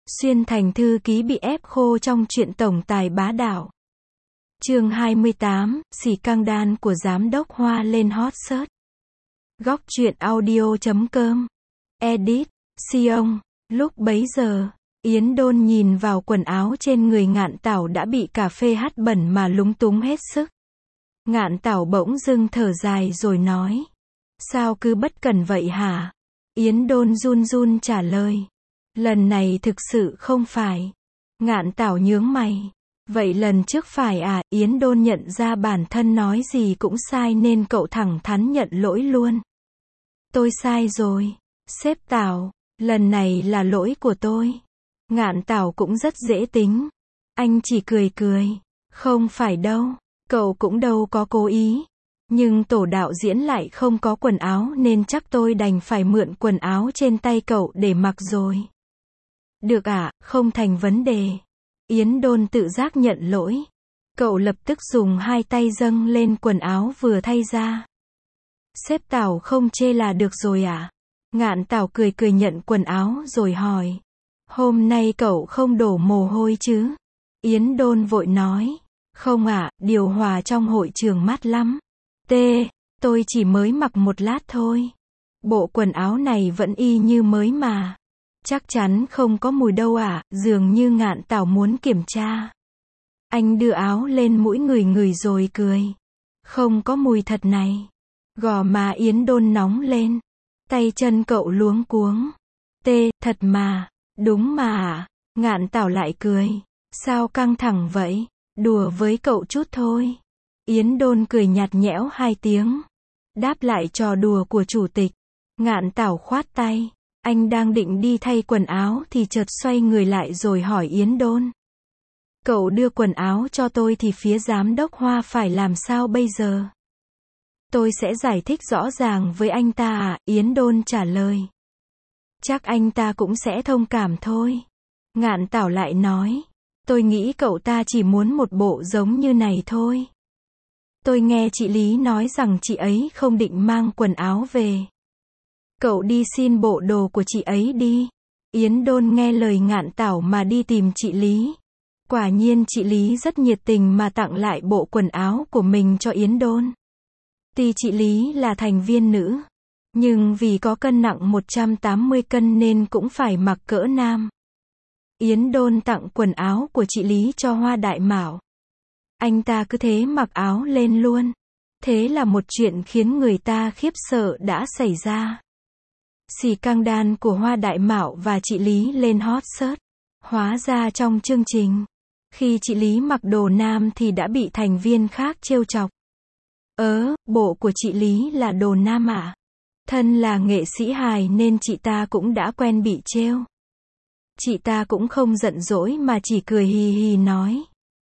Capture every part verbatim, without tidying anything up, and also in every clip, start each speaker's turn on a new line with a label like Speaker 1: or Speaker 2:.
Speaker 1: Xuyên thành thư ký bị ép khô trong chuyện tổng tài bá đạo. Chương hai mươi tám, xì căng đan của giám đốc Hoa lên hot search. Góc truyện audio chấm com. Edit, Sion. Lúc bấy giờ, Yến Đôn nhìn vào quần áo trên người Ngạn Tảo đã bị cà phê hắt bẩn mà lúng túng hết sức. Ngạn Tảo bỗng dưng thở dài rồi nói. Sao cứ bất cẩn vậy hả? Yến Đôn run run trả lời. Lần này thực sự không phải. Ngạn Tảo nhướng mày. Vậy lần trước phải à? Yến Đôn nhận ra bản thân nói gì cũng sai nên cậu thẳng thắn nhận lỗi luôn. Tôi sai rồi. Sếp Tảo, lần này là lỗi của tôi. Ngạn Tảo cũng rất dễ tính. Anh chỉ cười cười. Không phải đâu. Cậu cũng đâu có cố ý. Nhưng tổ đạo diễn lại không có quần áo nên chắc tôi đành phải mượn quần áo trên tay cậu để mặc rồi. Được ạ, à, không thành vấn đề. Yến Đôn tự giác nhận lỗi. Cậu lập tức dùng hai tay dâng lên quần áo vừa thay ra. Sếp Tảo không chê là được rồi ạ. À? Ngạn Tảo cười cười nhận quần áo rồi hỏi. Hôm nay cậu không đổ mồ hôi chứ? Yến Đôn vội nói. Không ạ, à, điều hòa trong hội trường mát lắm. T, tôi chỉ mới mặc một lát thôi. Bộ quần áo này vẫn y như mới mà. Chắc chắn không có mùi đâu ạ, à, dường như Ngạn Tảo muốn kiểm tra. Anh đưa áo lên mũi ngửi ngửi rồi cười. Không có mùi thật này. Gò má Yến Đôn nóng lên. Tay chân cậu luống cuống. T, thật mà. Đúng mà ạ. À. Ngạn Tảo lại cười. Sao căng thẳng vậy? Đùa với cậu chút thôi. Yến Đôn cười nhạt nhẽo hai tiếng. Đáp lại trò đùa của chủ tịch. Ngạn Tảo khoát tay. Anh đang định đi thay quần áo thì chợt xoay người lại rồi hỏi Yến Đôn. Cậu đưa quần áo cho tôi thì phía giám đốc Hoa phải làm sao bây giờ? Tôi sẽ giải thích rõ ràng với anh ta à? Yến Đôn trả lời. Chắc anh ta cũng sẽ thông cảm thôi. Ngạn Tảo lại nói. Tôi nghĩ cậu ta chỉ muốn một bộ giống như này thôi. Tôi nghe chị Lý nói rằng chị ấy không định mang quần áo về. Cậu đi xin bộ đồ của chị ấy đi. Yến Đôn nghe lời Ngạn Tảo mà đi tìm chị Lý. Quả nhiên chị Lý rất nhiệt tình mà tặng lại bộ quần áo của mình cho Yến Đôn. Tuy chị Lý là thành viên nữ, nhưng vì có cân nặng một trăm tám mươi cân nên cũng phải mặc cỡ nam. Yến Đôn tặng quần áo của chị Lý cho Hoa Đại Mạo. Anh ta cứ thế mặc áo lên luôn. Thế là một chuyện khiến người ta khiếp sợ đã xảy ra. Xì căng đan của Hoa Đại Mạo và chị Lý lên hot search. Hóa ra trong chương trình, khi chị Lý mặc đồ nam thì đã bị thành viên khác trêu chọc. Ớ, bộ của chị Lý là đồ nam ạ? À? Thân là nghệ sĩ hài nên chị ta cũng đã quen bị trêu. Chị ta cũng không giận dỗi mà chỉ cười hì hì nói.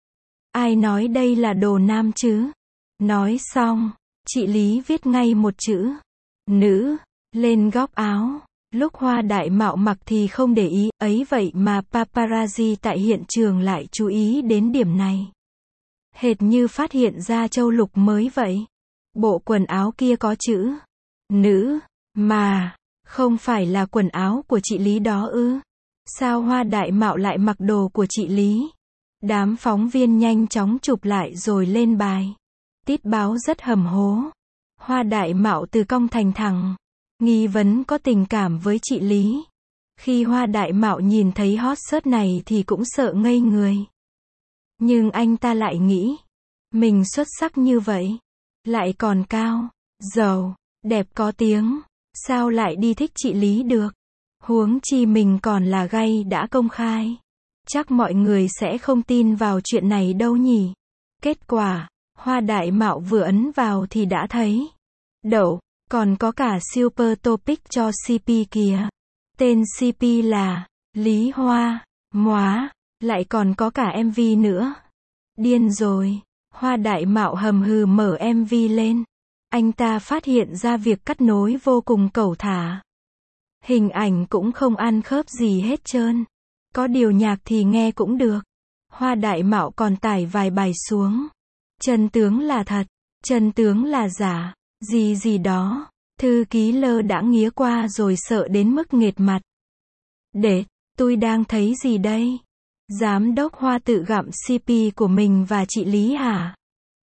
Speaker 1: Ai nói đây là đồ nam chứ? Nói xong, chị Lý viết ngay một chữ. Nữ. Lên góc áo. Lúc Hoa Đại Mạo mặc thì không để ý, ấy vậy mà paparazzi tại hiện trường lại chú ý đến điểm này. Hệt như phát hiện ra châu lục mới vậy. Bộ quần áo kia có chữ nữ, mà, không phải là quần áo của chị Lý đó ư? Sao Hoa Đại Mạo lại mặc đồ của chị Lý? Đám phóng viên nhanh chóng chụp lại rồi lên bài. Tít báo rất hầm hố. Hoa Đại Mạo từ cong thành thẳng. Nghi vấn có tình cảm với chị Lý. Khi Hoa Đại Mạo nhìn thấy hot search này thì cũng sợ ngây người. Nhưng anh ta lại nghĩ. Mình xuất sắc như vậy. Lại còn cao, giàu, đẹp có tiếng. Sao lại đi thích chị Lý được? Huống chi mình còn là gay đã công khai. Chắc mọi người sẽ không tin vào chuyện này đâu nhỉ. Kết quả, Hoa Đại Mạo vừa ấn vào thì đã thấy. Đậu, còn có cả super topic cho xê pê kìa. Tên xê pê là Lý Hoa, móa, lại còn có cả em vê nữa. Điên rồi. Hoa Đại Mạo hầm hừ mở em vê lên. Anh ta phát hiện ra việc cắt nối vô cùng cẩu thả. Hình ảnh cũng không ăn khớp gì hết trơn. Có điều nhạc thì nghe cũng được. Hoa Đại Mạo còn tải vài bài xuống. Chân tướng là thật, chân tướng là giả, gì gì đó. Thư ký lơ đãng nghía qua rồi sợ đến mức nghệt mặt. Để, Tôi đang thấy gì đây? Giám đốc Hoa tự gặm xê pê của mình và chị Lý hả?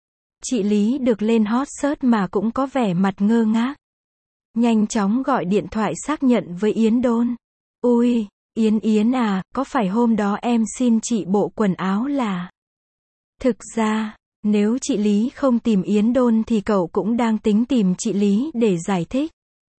Speaker 1: Chị Lý được lên hot search mà cũng có vẻ mặt ngơ ngác. Nhanh chóng gọi điện thoại xác nhận với Yến Đôn. Ui, Yến Yến à, có phải hôm đó em xin chị bộ quần áo là... Thực ra, nếu chị Lý không tìm Yến Đôn thì cậu cũng đang tính tìm chị Lý để giải thích.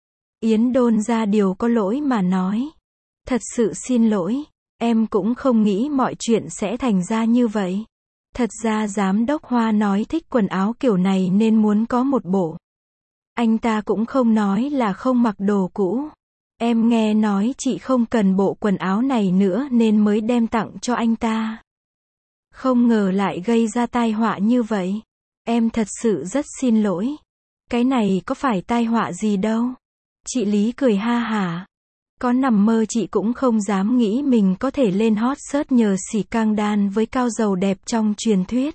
Speaker 1: Yến Đôn ra điều có lỗi mà nói. Thật sự xin lỗi, em cũng không nghĩ mọi chuyện sẽ thành ra như vậy. Thật ra giám đốc Hoa nói thích quần áo kiểu này nên muốn có một bộ. Anh ta cũng không nói là không mặc đồ cũ. Em nghe nói chị không cần bộ quần áo này nữa nên mới đem tặng cho anh ta. Không ngờ lại gây ra tai họa như vậy. Em thật sự rất xin lỗi. Cái này có phải tai họa gì đâu. Chị Lý cười ha hả. Có nằm mơ chị cũng không dám nghĩ mình có thể lên hot search nhờ xì căng đan với cao dầu đẹp trong truyền thuyết.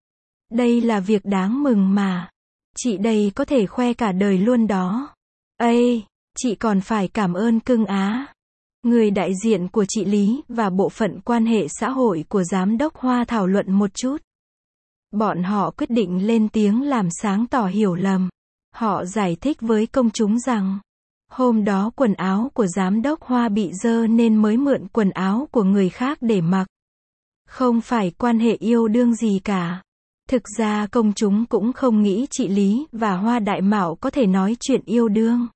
Speaker 1: Đây là việc đáng mừng mà. Chị đây có thể khoe cả đời luôn đó. Ê, chị còn phải cảm ơn cưng Á. Người đại diện của chị Lý và bộ phận quan hệ xã hội của giám đốc Hoa thảo luận một chút. Bọn họ quyết định lên tiếng làm sáng tỏ hiểu lầm. Họ giải thích với công chúng rằng, hôm đó quần áo của giám đốc Hoa bị dơ nên mới mượn quần áo của người khác để mặc. Không phải quan hệ yêu đương gì cả. Thực ra công chúng cũng không nghĩ chị Lý và Hoa Đại Mạo có thể nói chuyện yêu đương.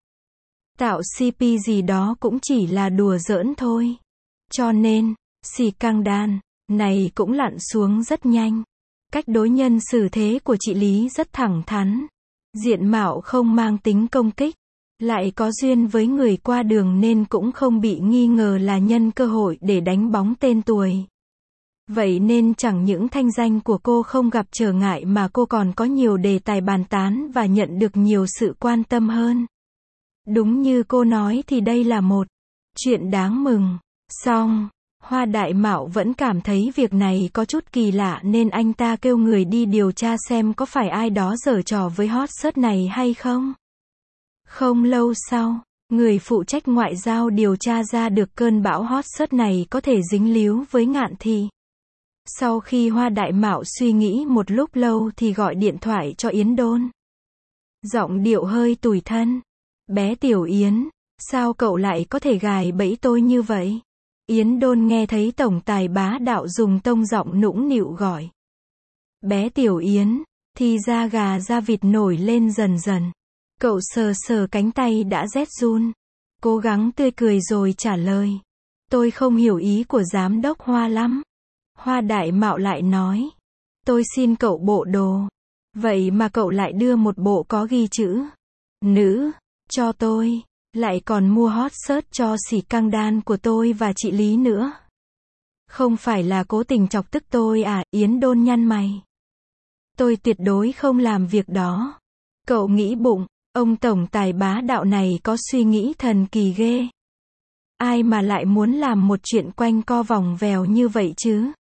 Speaker 1: Tạo xê pê gì đó cũng chỉ là đùa giỡn thôi. Cho nên, xì căng đan này cũng lặn xuống rất nhanh. Cách đối nhân xử thế của chị Lý rất thẳng thắn. Diện mạo không mang tính công kích. Lại có duyên với người qua đường nên cũng không bị nghi ngờ là nhân cơ hội để đánh bóng tên tuổi. Vậy nên chẳng những thanh danh của cô không gặp trở ngại mà cô còn có nhiều đề tài bàn tán và nhận được nhiều sự quan tâm hơn. Đúng như cô nói thì đây là một chuyện đáng mừng. Song, Hoa Đại Mạo vẫn cảm thấy việc này có chút kỳ lạ nên anh ta kêu người đi điều tra xem có phải ai đó giở trò với hot search này hay không. Không lâu sau, người phụ trách ngoại giao điều tra ra được cơn bão hot search này có thể dính líu với Ngạn Thị. Sau khi Hoa Đại Mạo suy nghĩ một lúc lâu thì gọi điện thoại cho Yến Đôn. Giọng điệu hơi tủi thân. Bé Tiểu Yến, sao cậu lại có thể gài bẫy tôi như vậy? Yến Đôn nghe thấy tổng tài bá đạo dùng tông giọng nũng nịu gọi. Bé Tiểu Yến, thì da gà da vịt nổi lên dần dần. Cậu sờ sờ cánh tay đã rét run. Cố gắng tươi cười rồi trả lời. Tôi không hiểu ý của giám đốc Hoa lắm. Hoa Đại Mạo lại nói. Tôi xin cậu bộ đồ. Vậy mà cậu lại đưa một bộ có ghi chữ nữ cho tôi. Lại còn mua hot search cho xì căng đan của tôi và chị Lý nữa. Không phải là cố tình chọc tức tôi à? Yến Đôn nhăn mày. Tôi tuyệt đối không làm việc đó. Cậu nghĩ bụng, ông tổng tài bá đạo này có suy nghĩ thần kỳ ghê. Ai mà lại muốn làm một chuyện quanh co vòng vèo như vậy chứ?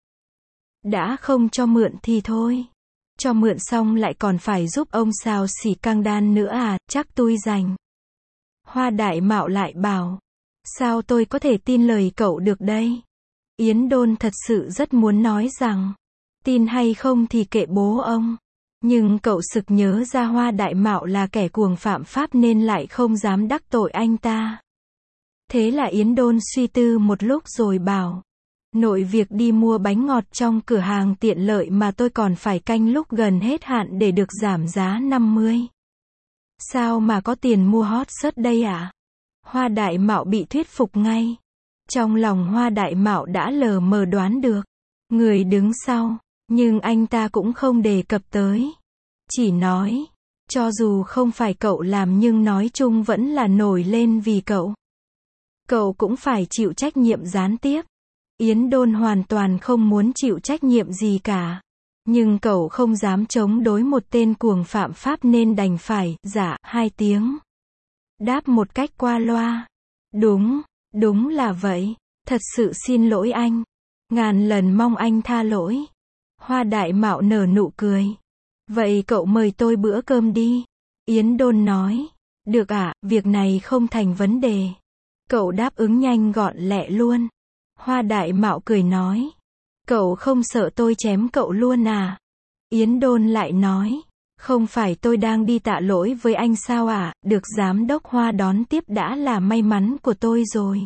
Speaker 1: Đã không cho mượn thì thôi. Cho mượn xong lại còn phải giúp ông xào xì căng đan nữa à? Chắc tôi rành. Hoa Đại Mạo lại bảo. Sao tôi có thể tin lời cậu được đây? Yến Đôn thật sự rất muốn nói rằng, tin hay không thì kệ bố ông. Nhưng cậu sực nhớ ra Hoa Đại Mạo là kẻ cuồng phạm pháp nên lại không dám đắc tội anh ta. Thế là Yến Đôn suy tư một lúc rồi bảo. Nội việc đi mua bánh ngọt trong cửa hàng tiện lợi mà tôi còn phải canh lúc gần hết hạn để được giảm giá năm mươi. Sao mà có tiền mua hot search đây ạ? À? Hoa Đại Mạo bị thuyết phục ngay. Trong lòng Hoa Đại Mạo đã lờ mờ đoán được người đứng sau, nhưng anh ta cũng không đề cập tới. Chỉ nói, cho dù không phải cậu làm nhưng nói chung vẫn là nổi lên vì cậu. Cậu cũng phải chịu trách nhiệm gián tiếp. Yến Đôn hoàn toàn không muốn chịu trách nhiệm gì cả. Nhưng cậu không dám chống đối một tên cuồng phạm pháp nên đành phải, dạ, hai tiếng. Đáp một cách qua loa. Đúng, đúng là vậy. Thật sự xin lỗi anh. Ngàn lần mong anh tha lỗi. Hoa Đại Mạo nở nụ cười. Vậy cậu mời tôi bữa cơm đi. Yến Đôn nói. Được ạ, à, việc này không thành vấn đề. Cậu đáp ứng nhanh gọn lẹ luôn. Hoa Đại Mạo cười nói. Cậu không sợ tôi chém cậu luôn à? Yến Đôn lại nói. Không phải tôi đang đi tạ lỗi với anh sao à, được giám đốc Hoa đón tiếp đã là may mắn của tôi rồi.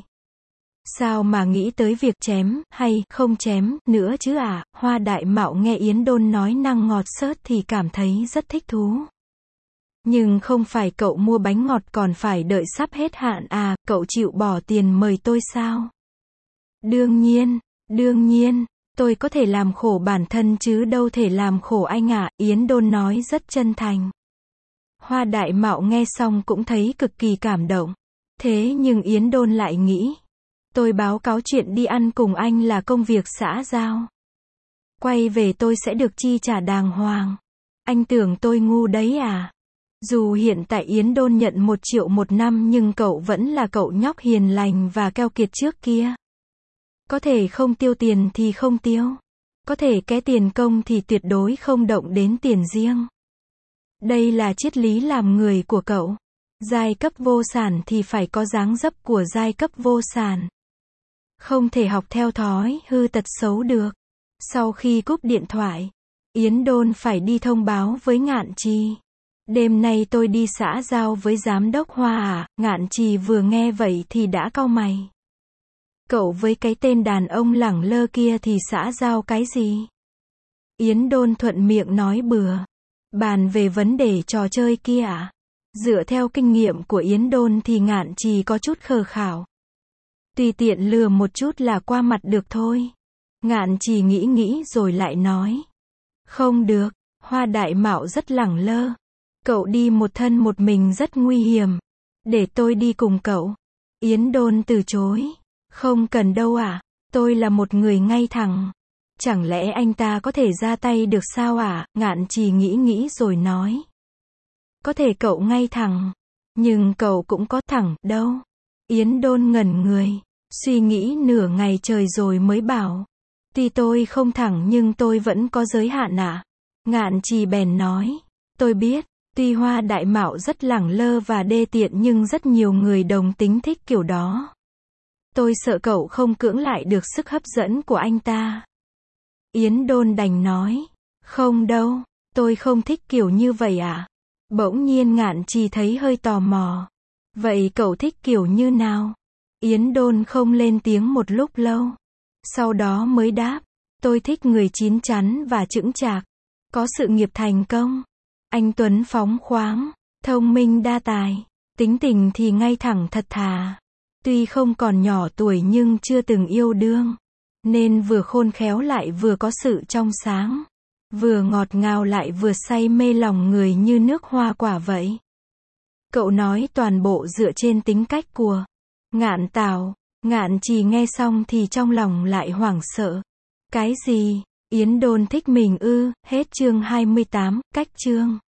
Speaker 1: Sao mà nghĩ tới việc chém, hay không chém, nữa chứ à? Hoa Đại Mạo nghe Yến Đôn nói năng ngọt xớt thì cảm thấy rất thích thú. Nhưng không phải cậu mua bánh ngọt còn phải đợi sắp hết hạn à, cậu chịu bỏ tiền mời tôi sao? Đương nhiên, đương nhiên, tôi có thể làm khổ bản thân chứ đâu thể làm khổ anh ạ, Yến Đôn nói rất chân thành. Hoa Đại Mạo nghe xong cũng thấy cực kỳ cảm động. Thế nhưng Yến Đôn lại nghĩ, tôi báo cáo chuyện đi ăn cùng anh là công việc xã giao. Quay về tôi sẽ được chi trả đàng hoàng. Anh tưởng tôi ngu đấy à? Dù hiện tại Yến Đôn nhận một triệu một năm nhưng cậu vẫn là cậu nhóc hiền lành và keo kiệt trước kia. Có thể không tiêu tiền thì không tiêu. Có thể ké tiền công thì tuyệt đối không động đến tiền riêng. Đây là triết lý làm người của cậu. Giai cấp vô sản thì phải có dáng dấp của giai cấp vô sản. Không thể học theo thói hư tật xấu được. Sau khi cúp điện thoại, Yến Đôn phải đi thông báo với Ngạn Trì. Đêm nay tôi đi xã giao với giám đốc Hoa à? Ngạn Trì vừa nghe vậy thì đã cau mày. Cậu với cái tên đàn ông lẳng lơ kia thì xã giao cái gì? Yến Đôn thuận miệng nói bừa. Bàn về vấn đề trò chơi kia à? Dựa theo kinh nghiệm của Yến Đôn thì Ngạn Trì có chút khờ khảo. Tùy tiện lừa một chút là qua mặt được thôi. Ngạn Trì nghĩ nghĩ rồi lại nói. Không được, Hoa Đại Mạo rất lẳng lơ. Cậu đi một thân một mình rất nguy hiểm. Để tôi đi cùng cậu. Yến Đôn từ chối. Không cần đâu à, tôi là một người ngay thẳng. Chẳng lẽ anh ta có thể ra tay được sao à? Ngạn Trì nghĩ nghĩ rồi nói. Có thể cậu ngay thẳng, nhưng cậu cũng có thẳng đâu. Yến Đôn ngẩn người, suy nghĩ nửa ngày trời rồi mới bảo. Tuy tôi không thẳng nhưng tôi vẫn có giới hạn ạ. À? Ngạn Trì bèn nói. Tôi biết, tuy Hoa Đại Mạo rất lẳng lơ và đê tiện nhưng rất nhiều người đồng tính thích kiểu đó. Tôi sợ cậu không cưỡng lại được sức hấp dẫn của anh ta. Yến Đôn đành nói. Không đâu, tôi không thích kiểu như vậy à? Bỗng nhiên Ngạn Trì thấy hơi tò mò. Vậy cậu thích kiểu như nào? Yến Đôn không lên tiếng một lúc lâu. Sau đó mới đáp. Tôi thích người chín chắn và chững chạc. Có sự nghiệp thành công. Anh tuấn phóng khoáng. Thông minh đa tài. Tính tình thì ngay thẳng thật thà. Tuy không còn nhỏ tuổi nhưng chưa từng yêu đương. Nên vừa khôn khéo lại vừa có sự trong sáng. Vừa ngọt ngào lại vừa say mê lòng người như nước hoa quả vậy. Cậu nói toàn bộ dựa trên tính cách của Ngạn Tào. Ngạn Trì nghe xong thì trong lòng lại hoảng sợ. Cái gì? Yến Đôn thích mình ư? Hết chương hai mươi tám, cách chương.